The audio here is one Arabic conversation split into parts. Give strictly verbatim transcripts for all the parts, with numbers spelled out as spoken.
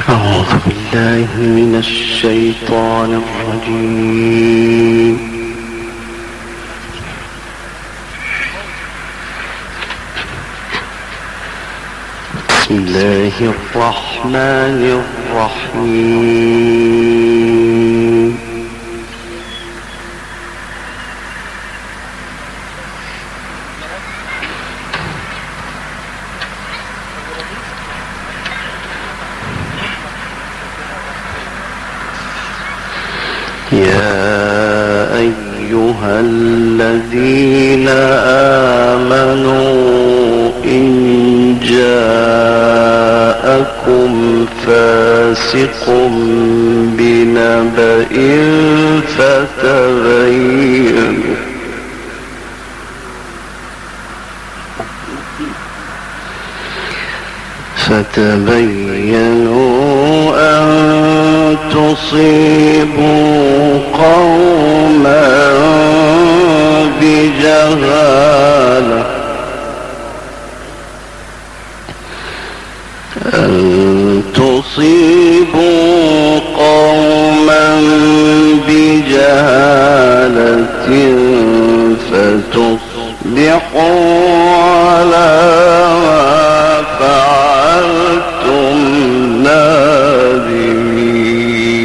أعوذ بالله من الشيطان الرجيم. بسم الله الرحمن الرحيم. يا أيها الذين آمنوا إن جاءكم فاسق بنبأ فتبينوا فتبينوا أن تصيبوا قوما بجهالة أن تصيبوا قوما بجهالة فتصبحوا على ما فعلتم نادمين.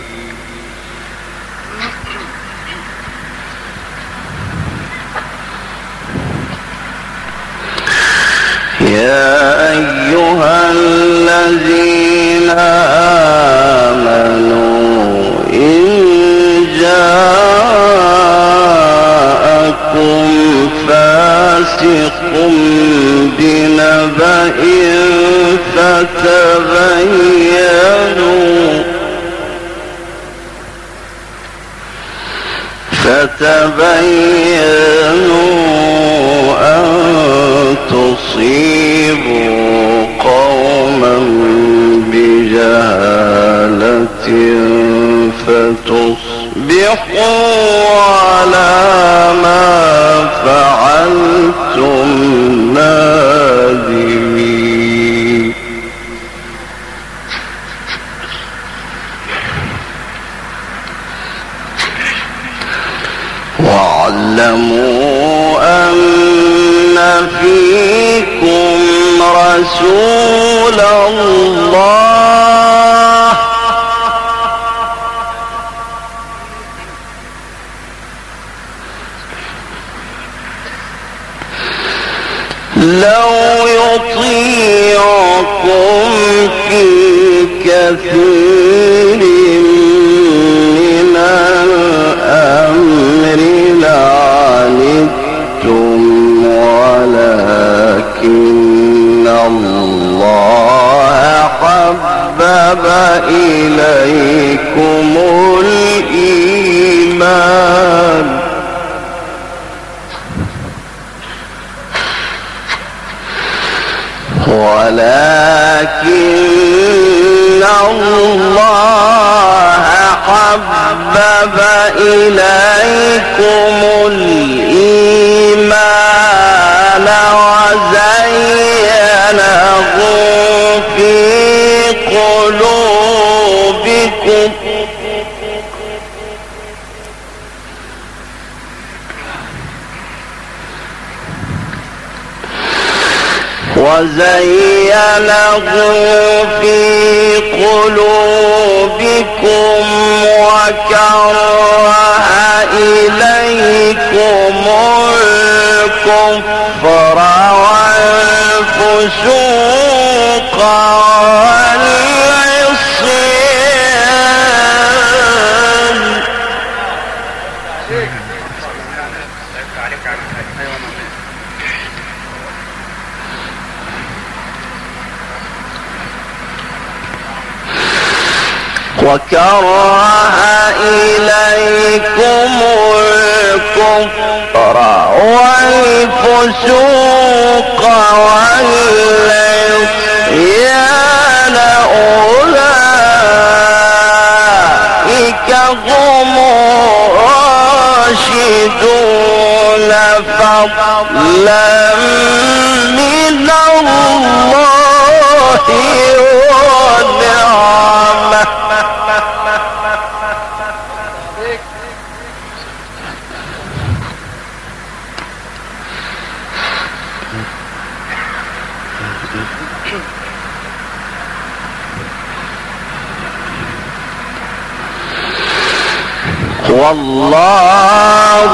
يا أيها الذين آمنوا إن جاءكم فاسق بنبأ فتبينوا فتبينوا أن تصيبوا قوما بجهالة فتصبحوا على ما فعلتم نادمين. واعلموا أن فيكم رسول الله لو يطيعكم في كثير من الأمر لعنتم ولكن الله حبب إليكم الإيمان ولكن الله حبب إليكم الإيمان وزينه في قلوبكم وزينه في قلوبكم وكره إليكم الكفر والفسوق والعصيان وكره إليكم الكفر والفسوق والعصيان أولئك هم الراشدون فضلا من الله ونعمة والله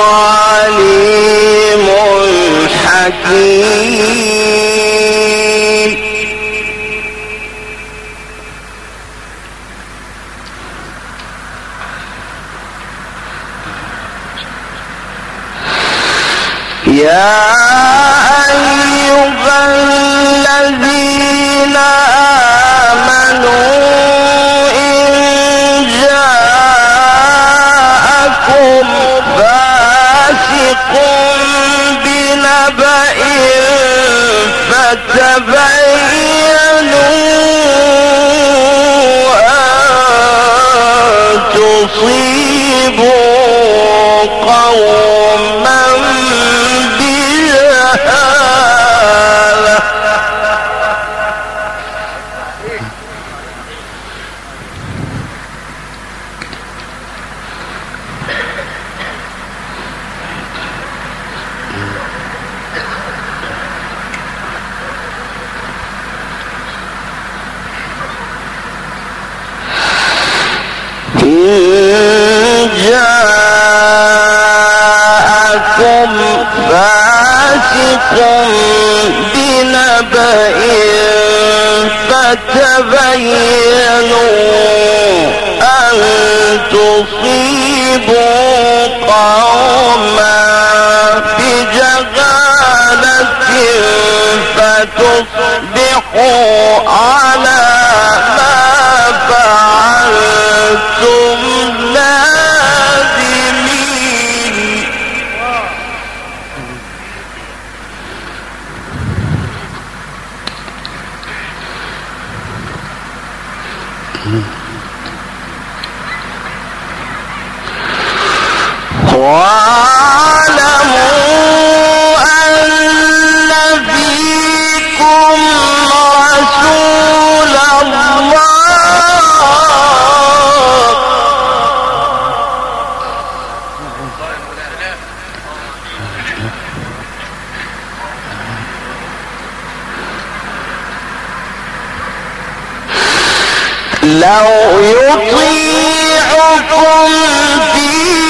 عليم حكيم. يا أيها الذين آمنوا إن جاءكم فاسق بنبأ فتبينوا أن تصيبوا قوما بجهالة إن جاءكم فاسق بنبأ فتبينوا أن تصيبوا قوما بجهالة فتصبحوا على ما فعلتم نادمين. واعلموا أن فيكم رسول الله لو يطيعكم في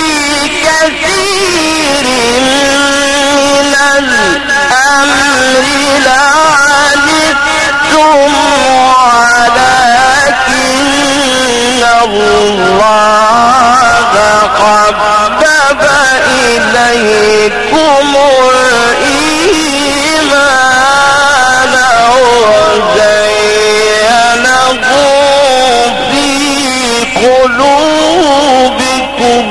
كثير من الأمر لعنتم ولكن الله حبب إليكم الإيمان وزينه في قلوبكم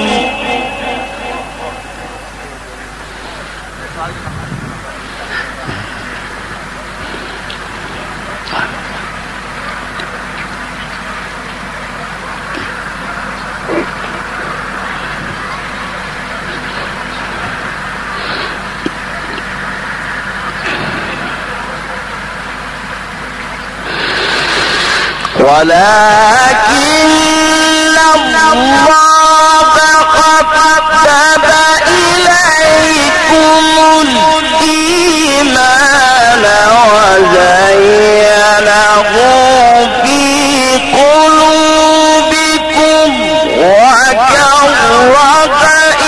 ولكن الله حبب إليكم الإيمان وزينه في قلوبكم وكره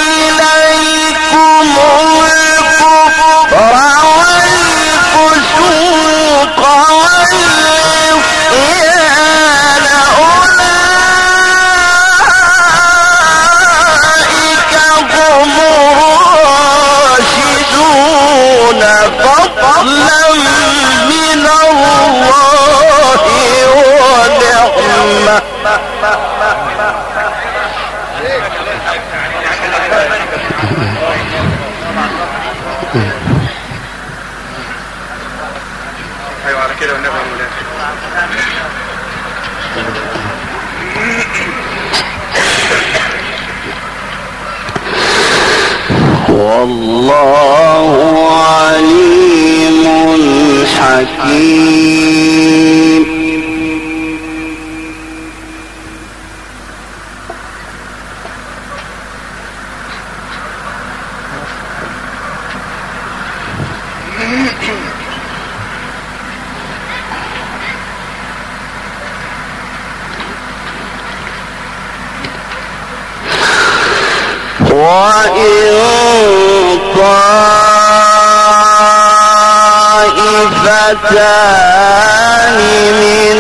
إليكم الكفر والفسوق والعصيان أولئك هم الراشدون فضلا من الله ونعمة. ايوه على كده والنبي والله عليم حكيم. وإن طائفتان من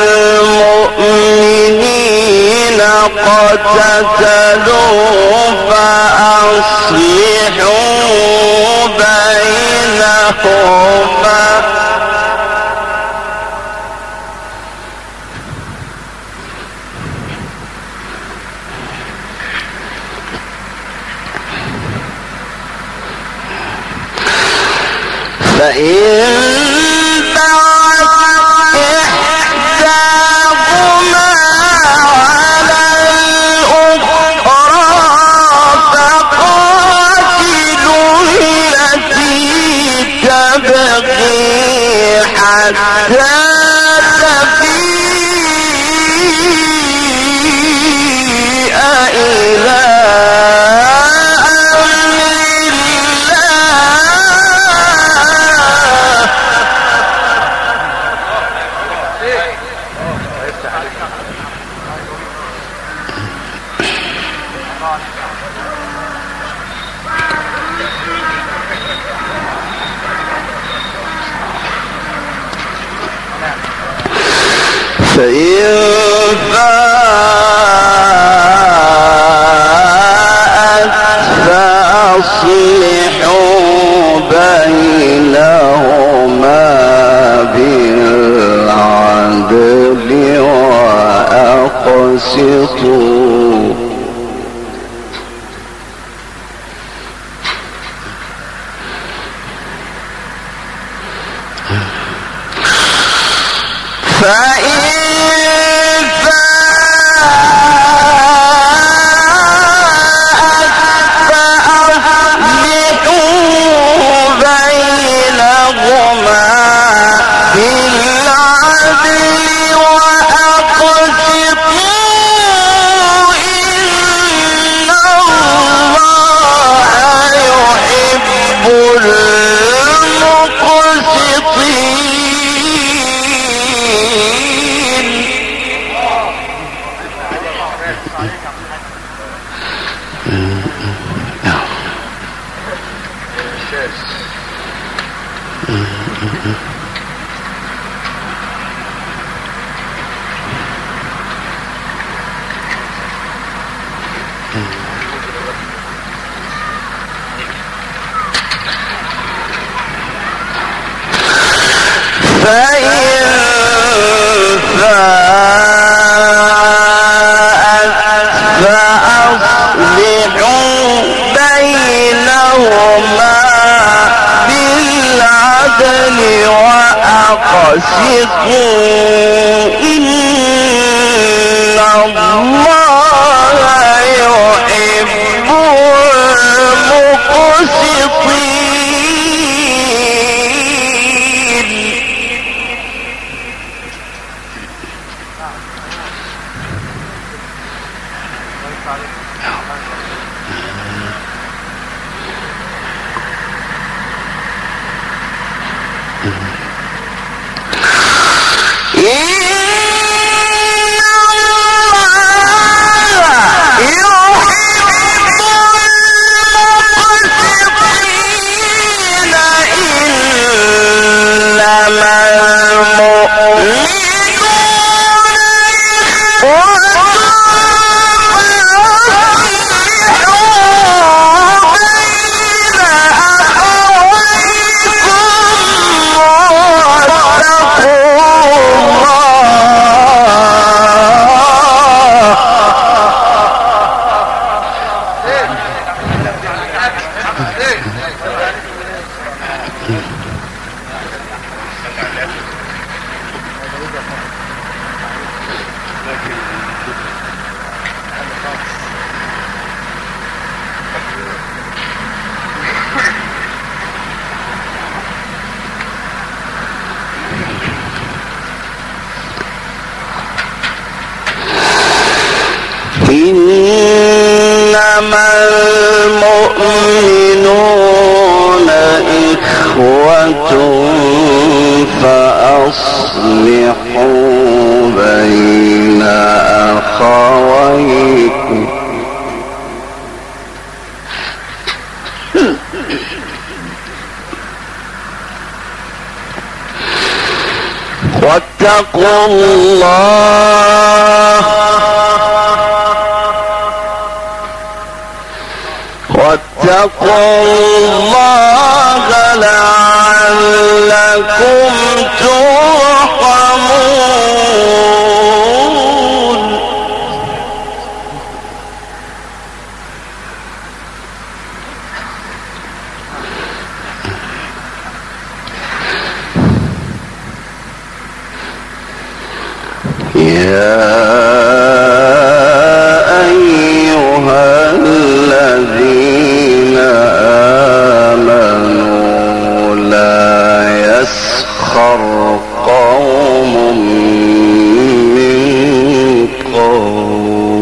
المؤمنين اقتتلوا فأصلحوا بينهما فإن بغت إحداهما على الأخرى فقاتلوا التي تبغي حتى تفيء إلى فإن فاءت فأصلحوا بينهما بالعدل وأقسطوا فإن وأقسطوا إن الله يحب المقسطين. إنما المؤمنون إخوة فأصلحوا بين أخويكم واتقوا الله واتقوا الله لعلكم ترحمون. يا أيها الذين آمنوا لا يسخر قوم من قوم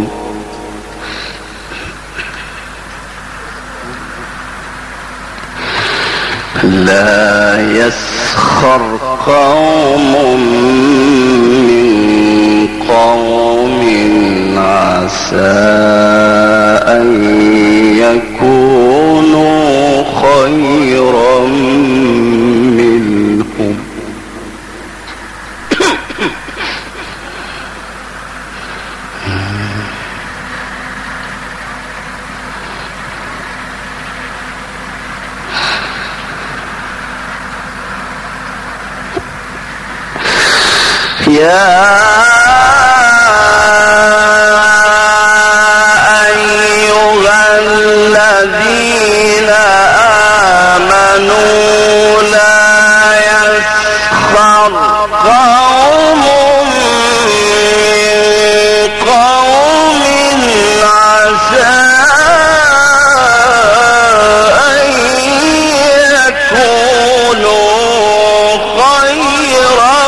لا يسخر قوم من قوم عسى أن يكونوا خيرا منهم يا أيها الذين آمنوا لا يسخر قوم من قوم عسى أن يكونوا خيرا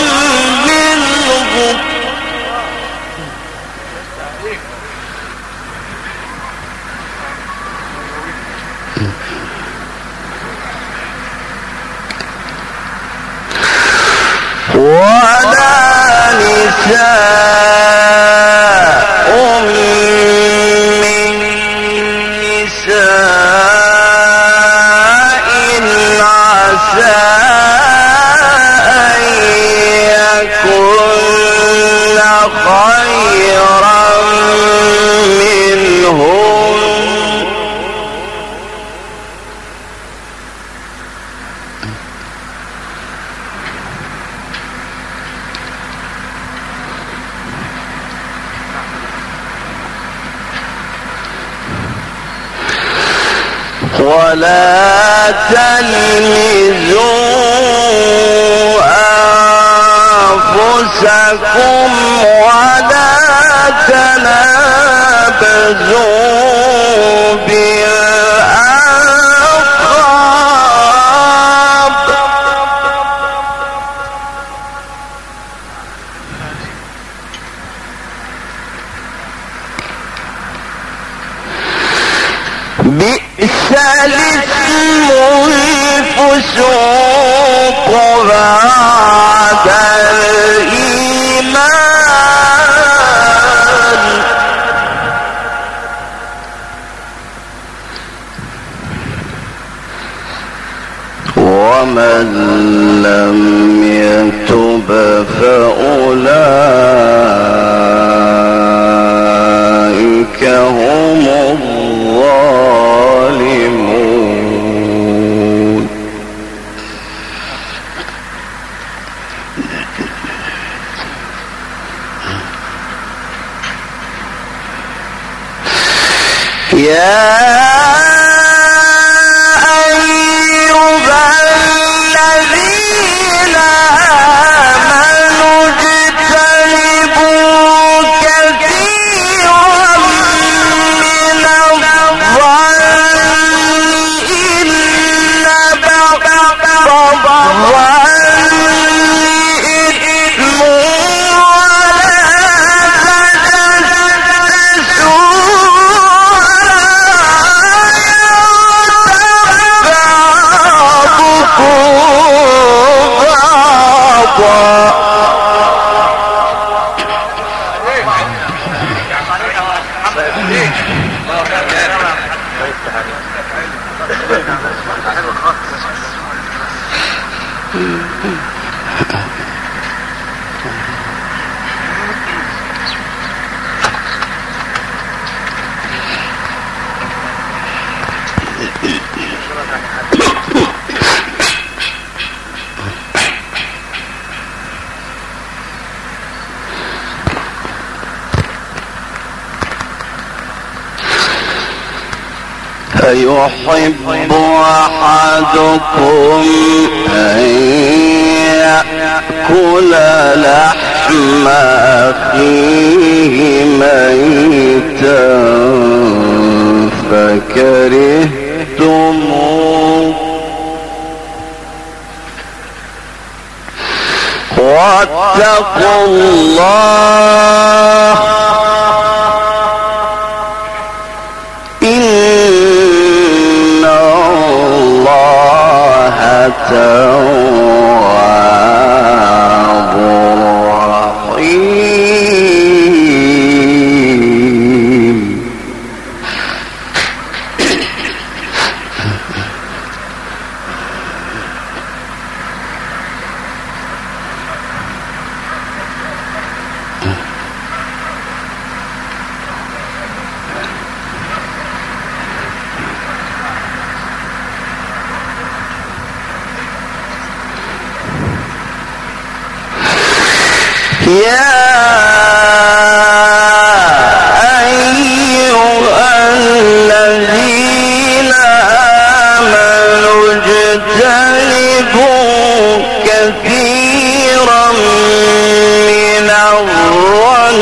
منهم ولا نساء من نساء عسى أن يكن خيرا منهم ولا تلمزوا أنفسكم ولا تنابزوا بالألقاب بئس الاسم الفسوق بعد الإيمان ومن لم يتب فأولئك هم الظالمون. يا أيها الذين آمنوا اجتنبوا كثيرا من الظن إن بعض الظن إثم ولا تجسسوا أيحب أحدكم أن يأكل لحم أخيه ميتا فكرهتموه واتقوا الله إن الله تواب رحيم. يا أيها الذين آمنوا اجتنبوا كثيرا من الظن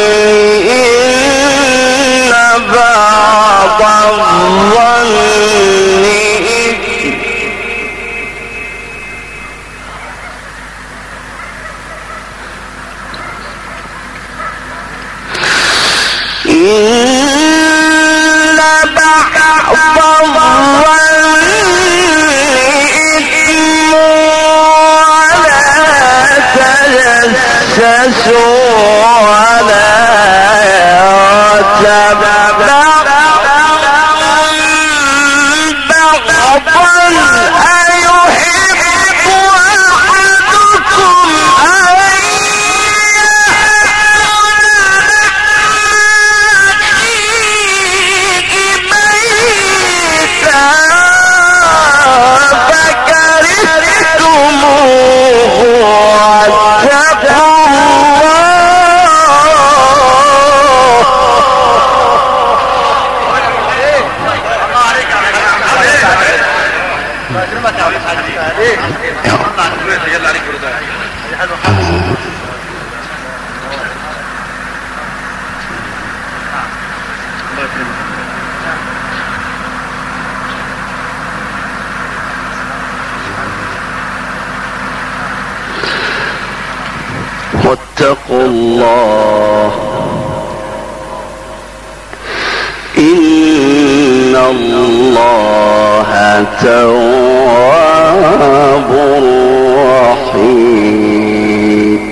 إن بعض الظن إن بعض الظن إثم ولا تجسسوا ولا يغتب بعضا أيحب أحدكم أن واتقوا الله إن الله تواب رحيم.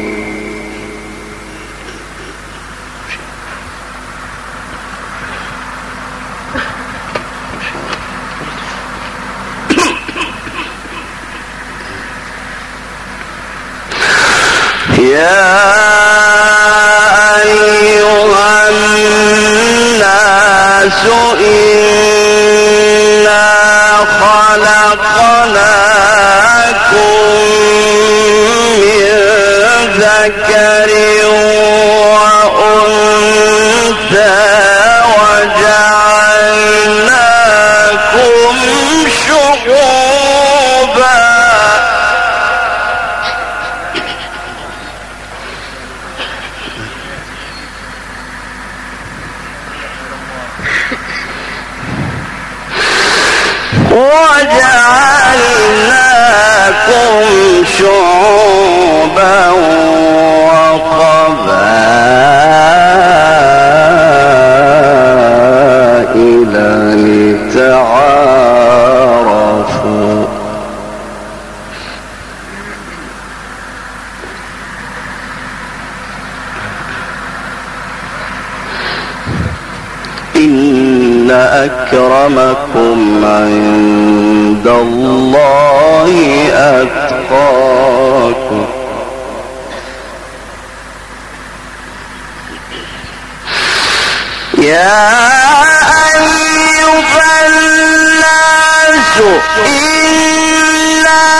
يا أيها الناس إنا خلقناكم من ذكر وأنثى وجعلناكم شعوبا وجعلناكم شعوبا وقبائل لتعارفوا إن أكرمكم عند الله أتقاكم يا أيها الناس إنا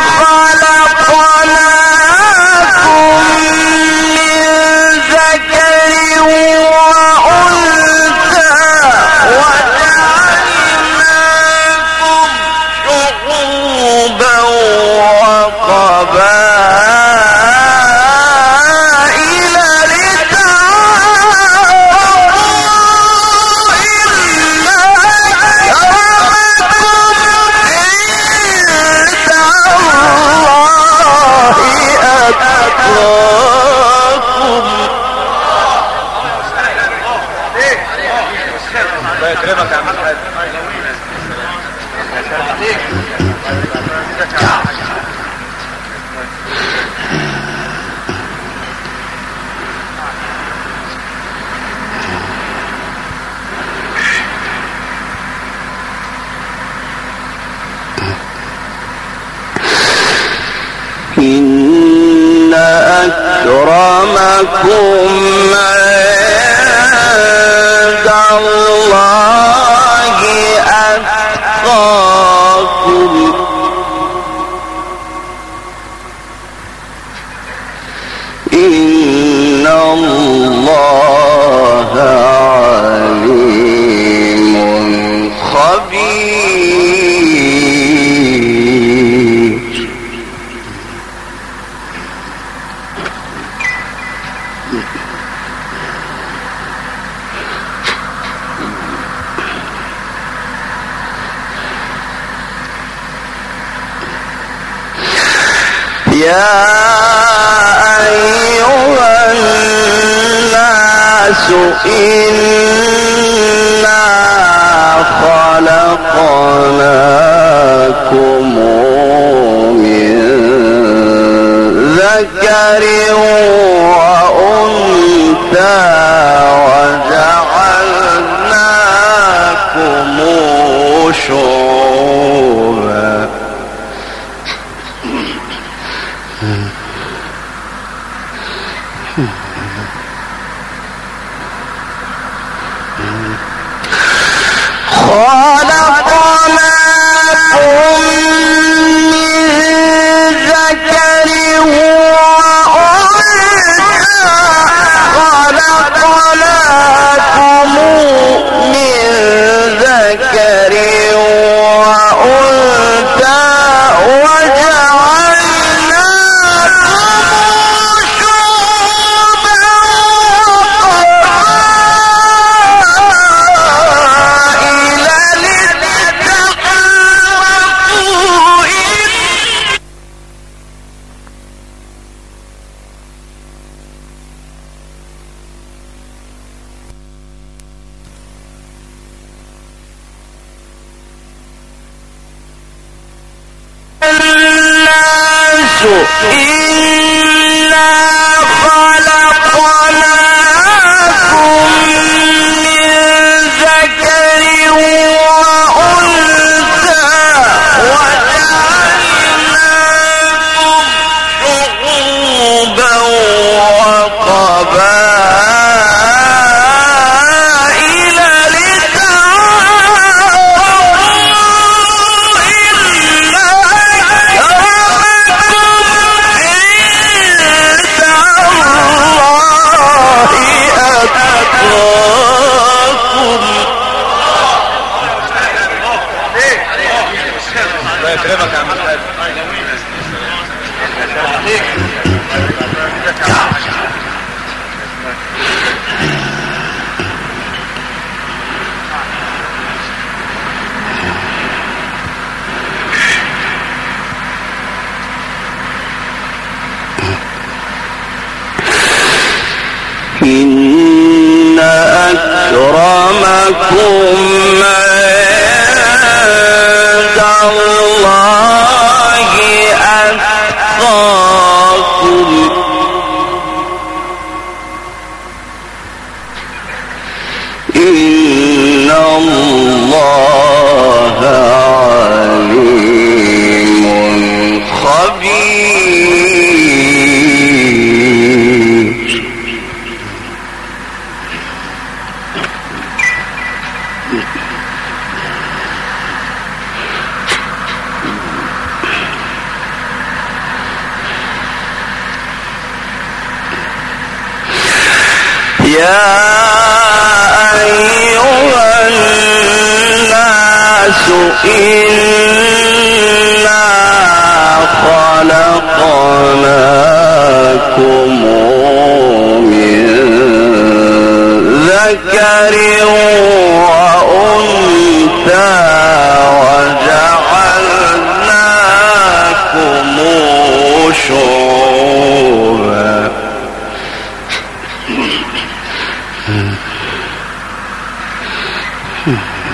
خلقناكم من ذكر وأنثى وجعلناكم يكرمك يا عم الحاج. إن أكرمكم عند الله أتقاكم إن الله عليم خبير. يا أيها الناس إنا خلقناكم من ذكر وأنثى وجعلناكم شعوبا خلقناكم من ذكر وأنثى خلقناكم من ذكر وأنثى إنا خلقناكم من ذكر وأنثى وجعلناكم شعوبا وقبائل يكرمك يا عم الحاج. إن أكرمكم عند الله أتقاكم إن الله عليم خبير. يا أيها الناس إنا خلقناكم من ذكر وأنثى وجعلناكم شعوبا Hmm.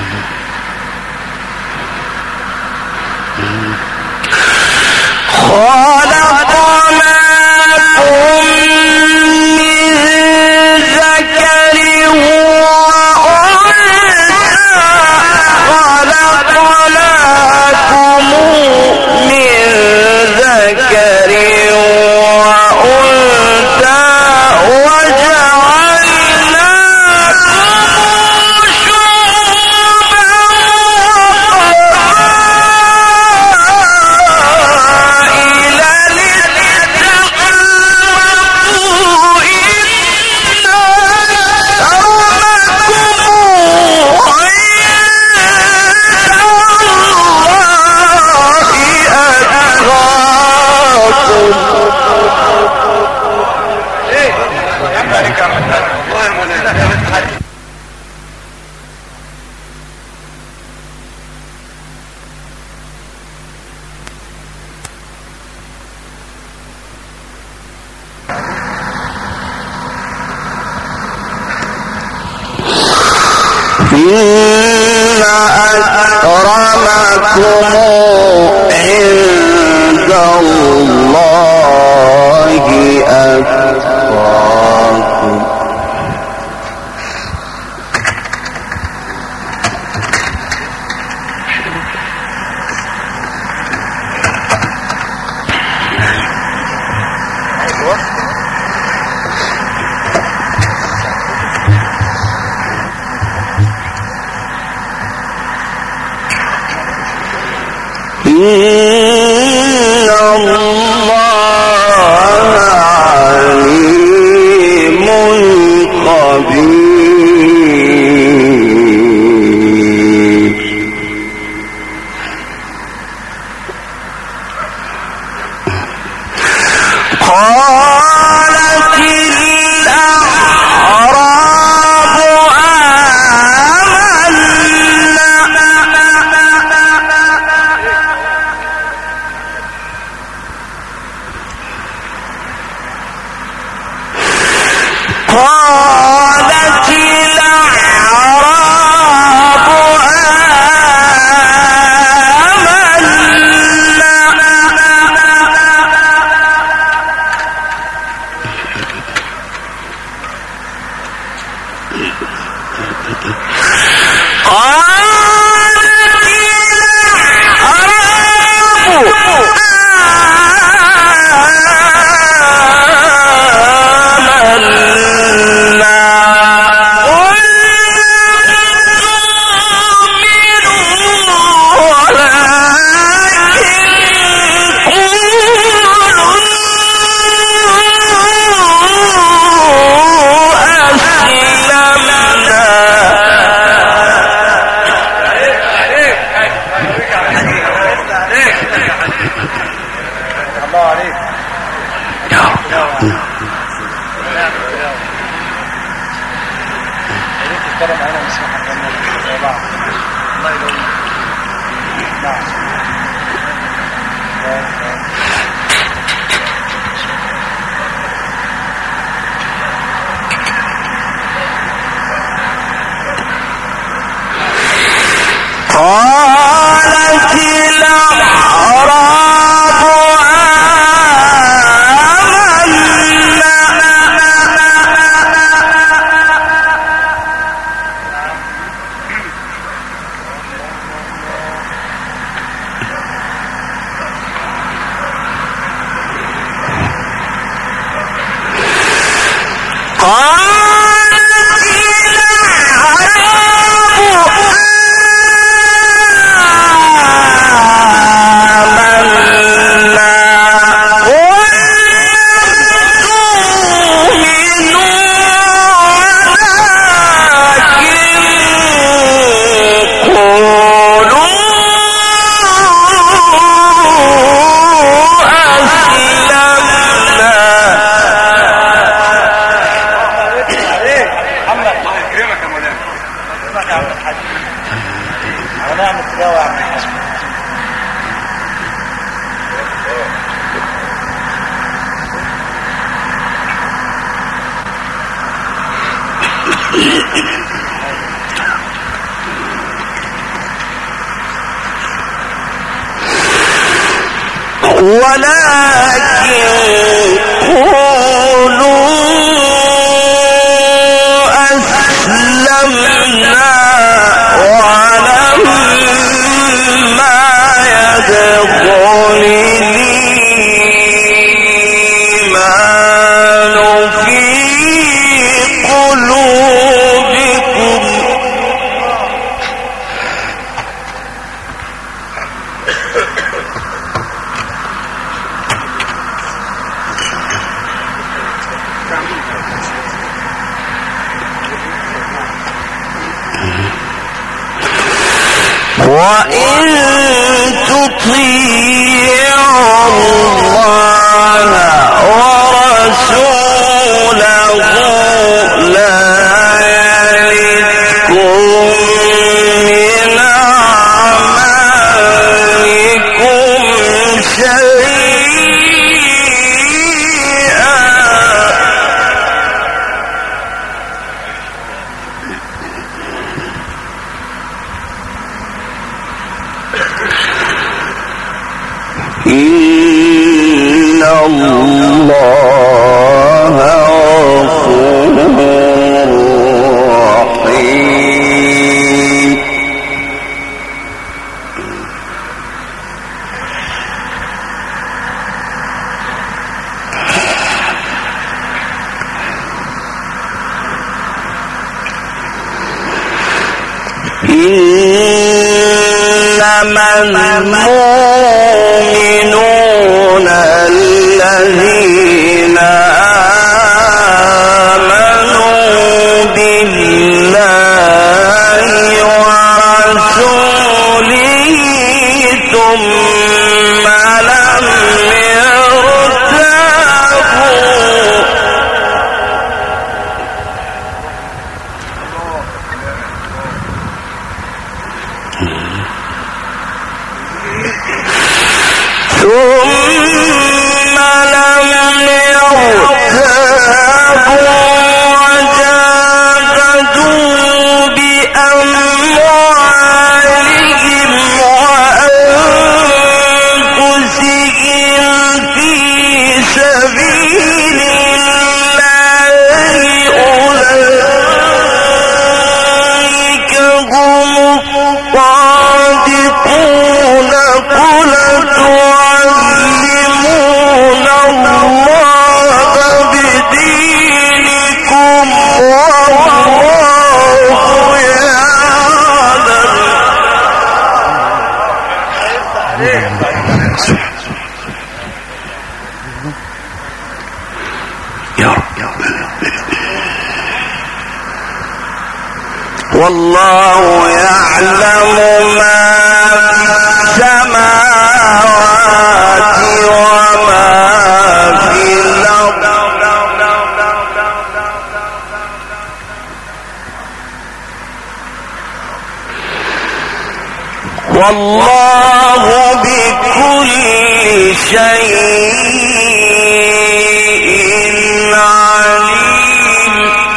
إن أكرمكم عند الله أتقاكم. إن الله عليم خبير. قالت الأعراب قالت الأعراب قالت الأعراب ولكن قولوا أسلمنا ولما يدخل الإيمان في قلوبكم وإن تطيعوا الله ورسوله إنما المؤمنون الذين آمنوا بالله ورسوله ثم لم يرتابوا ثم لم يرتابوا وجاهدوا بأموالهم وأنفسهم في سبيل الله أولئك هم الصادقون. قل تعلمون الله بدينكم والله يعلم. يا رب والله يعلم ما في السماوات وما في الأرض والله بكل شيء عليم.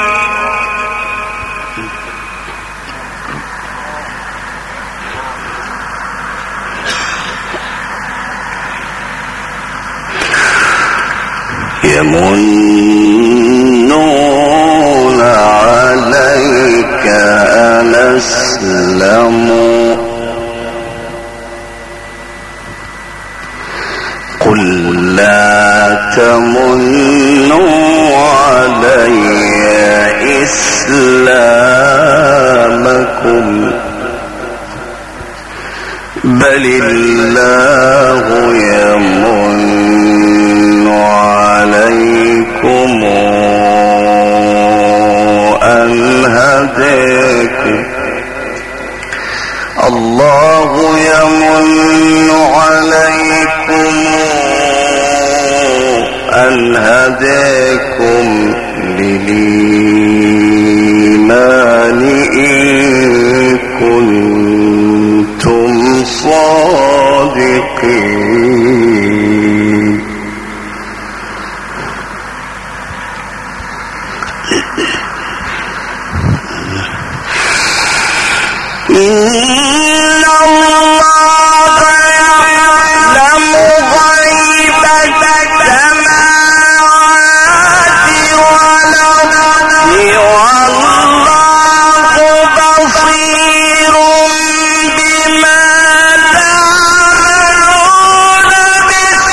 يمنون عليك أن أسلموا قل لا تمنوا علي إسلامكم بل الله يمن عليكم أن هداكم الله يمن عليكم أن هداكم للإيمان إن كنتم صادقين. إن الله يعلم غيب السماوات والأرض والله بصير بما تعملون. بسم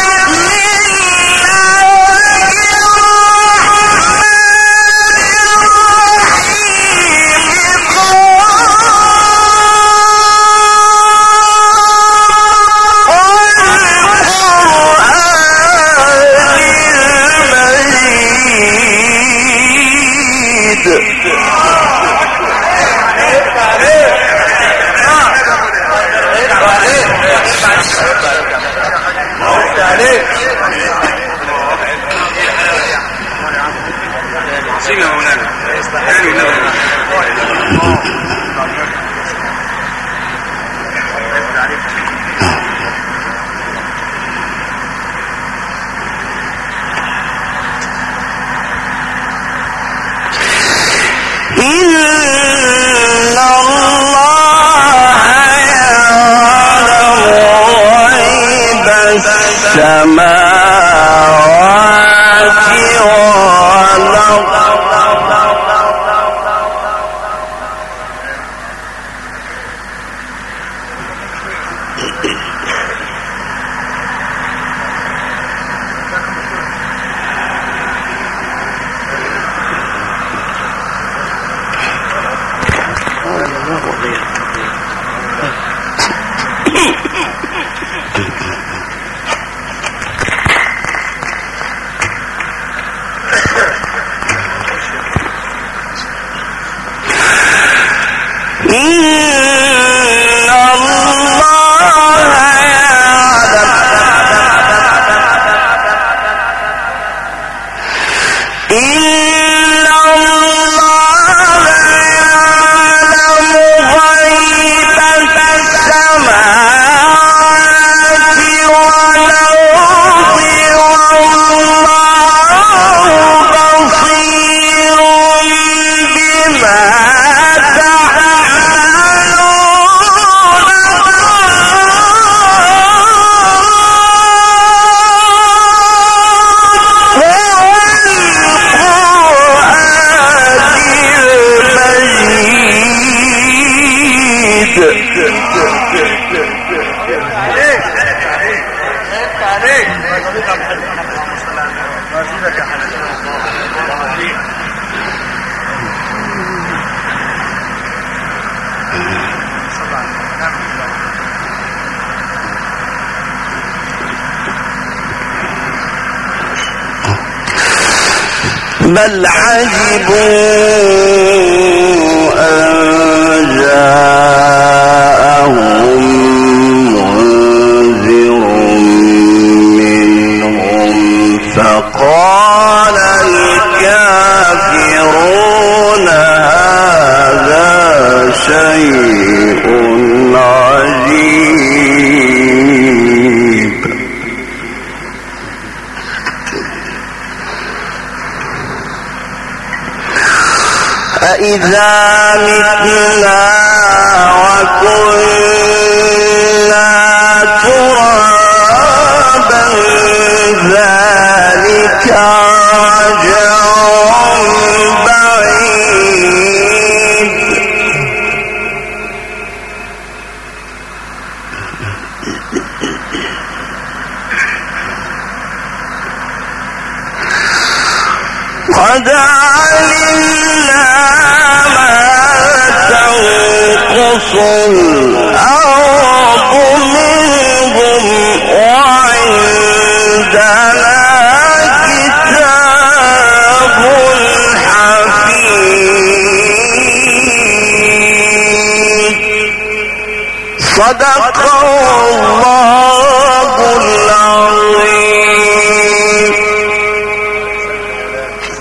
السماوات والأرض الله بل عجبوا أن جاءهم منذر منهم فقال الكافرون هذا شيء عجيب. أإذا متنا وكنا ترابا ذلك رجع بعيد. قد علمنا ما تنقص الأرض منهم وعندنا كتاب حفيظ. صدق الله